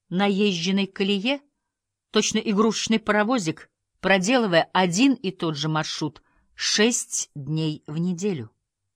наезженной колее, точно игрушечный паровозик, проделывая один и тот же маршрут 6 дней в неделю.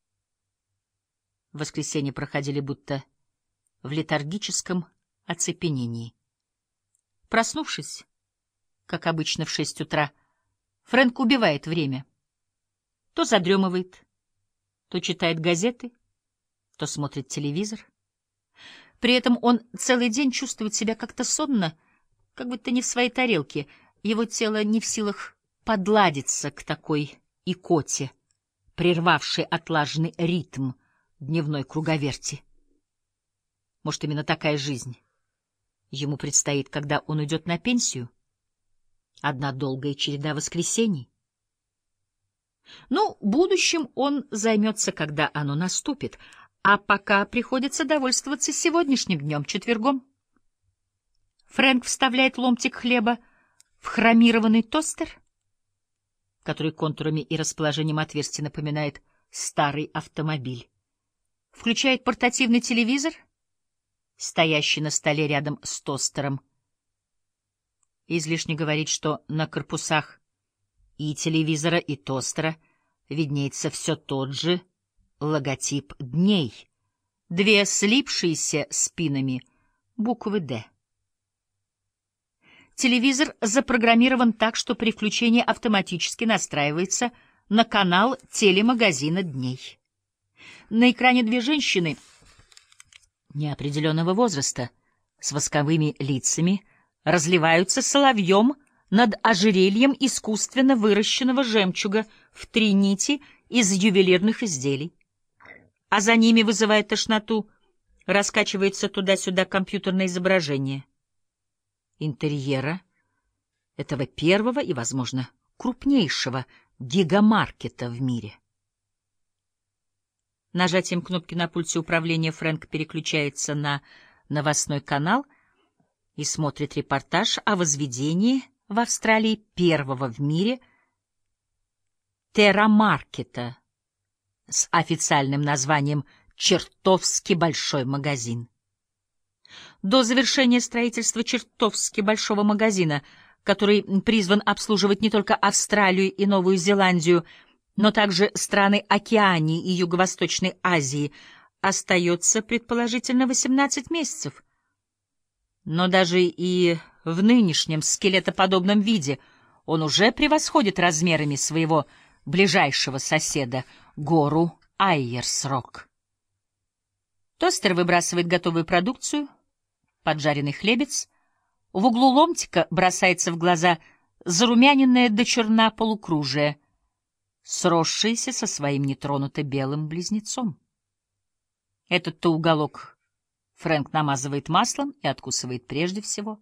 В воскресенье проходили будто в летаргическом оцепенении. Проснувшись, как обычно в 6 утра, Фрэнк убивает время. То задремывает, то читает газеты, то смотрит телевизор. При этом он целый день чувствует себя как-то сонно, как будто не в своей тарелке. Его тело не в силах подладиться к такой икоте, прервавшей отлаженный ритм дневной круговерти. Может, именно такая жизнь ему предстоит, когда он уйдет на пенсию? Одна долгая череда воскресений. Ну, будущим он займется, когда оно наступит, а пока приходится довольствоваться сегодняшним днем, четвергом. Фрэнк вставляет ломтик хлеба в хромированный тостер, который контурами и расположением отверстий напоминает старый автомобиль. Включает портативный телевизор, стоящий на столе рядом с тостером. Излишне говорить, что на корпусах и телевизора, и тостера виднеется все тот же логотип дней, 2 слипшиеся спинами буквы «Д». Телевизор запрограммирован так, что при включении автоматически настраивается на канал телемагазина дней. На экране 2 женщины неопределенного возраста с восковыми лицами разливаются соловьем над ожерельем искусственно выращенного жемчуга в 3 нити из ювелирных изделий. А за ними, вызывая тошноту, раскачивается туда-сюда компьютерное изображение интерьера этого первого и, возможно, крупнейшего гигамаркета в мире. Нажатием кнопки на пульте управления Фрэнк переключается на новостной канал и смотрит репортаж о возведении в Австралии первого в мире террамаркета с официальным названием «Чертовски большой магазин». До завершения строительства чертовски большого магазина, который призван обслуживать не только Австралию и Новую Зеландию, но также страны Океании и Юго-Восточной Азии, остается предположительно 18 месяцев. Но даже и в нынешнем скелетоподобном виде он уже превосходит размерами своего ближайшего соседа, гору Айерс-Рок. Тостер выбрасывает готовую продукцию, поджаренный хлебец. В углу ломтика бросается в глаза зарумяненное до черна полукружие, сросшееся со своим нетронуто белым близнецом. Этот-то уголок Фрэнк намазывает маслом и откусывает прежде всего.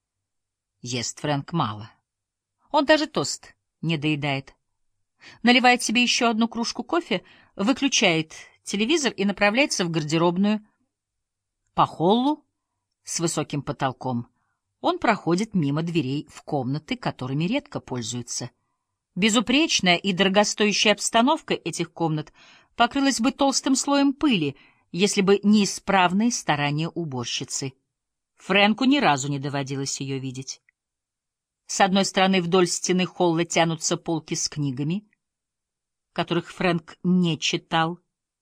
Ест Фрэнк мало. Он даже тост не доедает. Наливает себе еще 1 кружку кофе, выключает телевизор и направляется в гардеробную. По холлу с высоким потолком он проходит мимо дверей в комнаты, которыми редко пользуется. Безупречная и дорогостоящая обстановка этих комнат покрылась бы толстым слоем пыли, если бы не исправные старания уборщицы. Фрэнку ни разу не доводилось ее видеть. С одной стороны вдоль стены холла тянутся полки с книгами, которых Фрэнк не читал,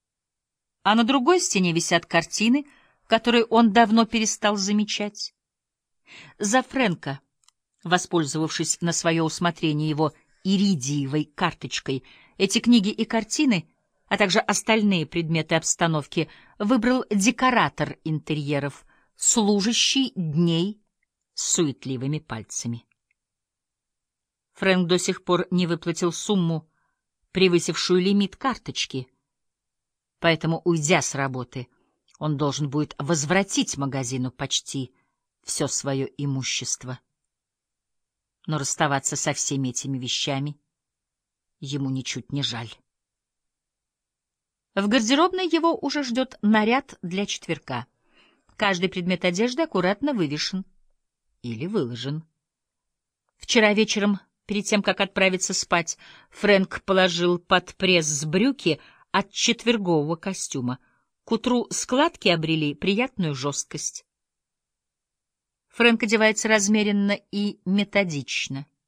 а на другой стене висят картины, которые он давно перестал замечать. За Фрэнка, воспользовавшись на свое усмотрение его иридиевой карточкой, эти книги и картины, а также остальные предметы обстановки, выбрал декоратор интерьеров, служащий дней с суетливыми пальцами. Фрэнк до сих пор не выплатил сумму, превысившую лимит карточки, поэтому, уйдя с работы, он должен будет возвратить магазину почти все свое имущество. Но расставаться со всеми этими вещами ему ничуть не жаль. В гардеробной его уже ждет наряд для четверга. Каждый предмет одежды аккуратно вывешен или выложен. Вчера вечером, перед тем, как отправиться спать, Фрэнк положил под пресс брюки от четвергового костюма. К утру складки обрели приятную жесткость. Фрэнк одевается размеренно и методично.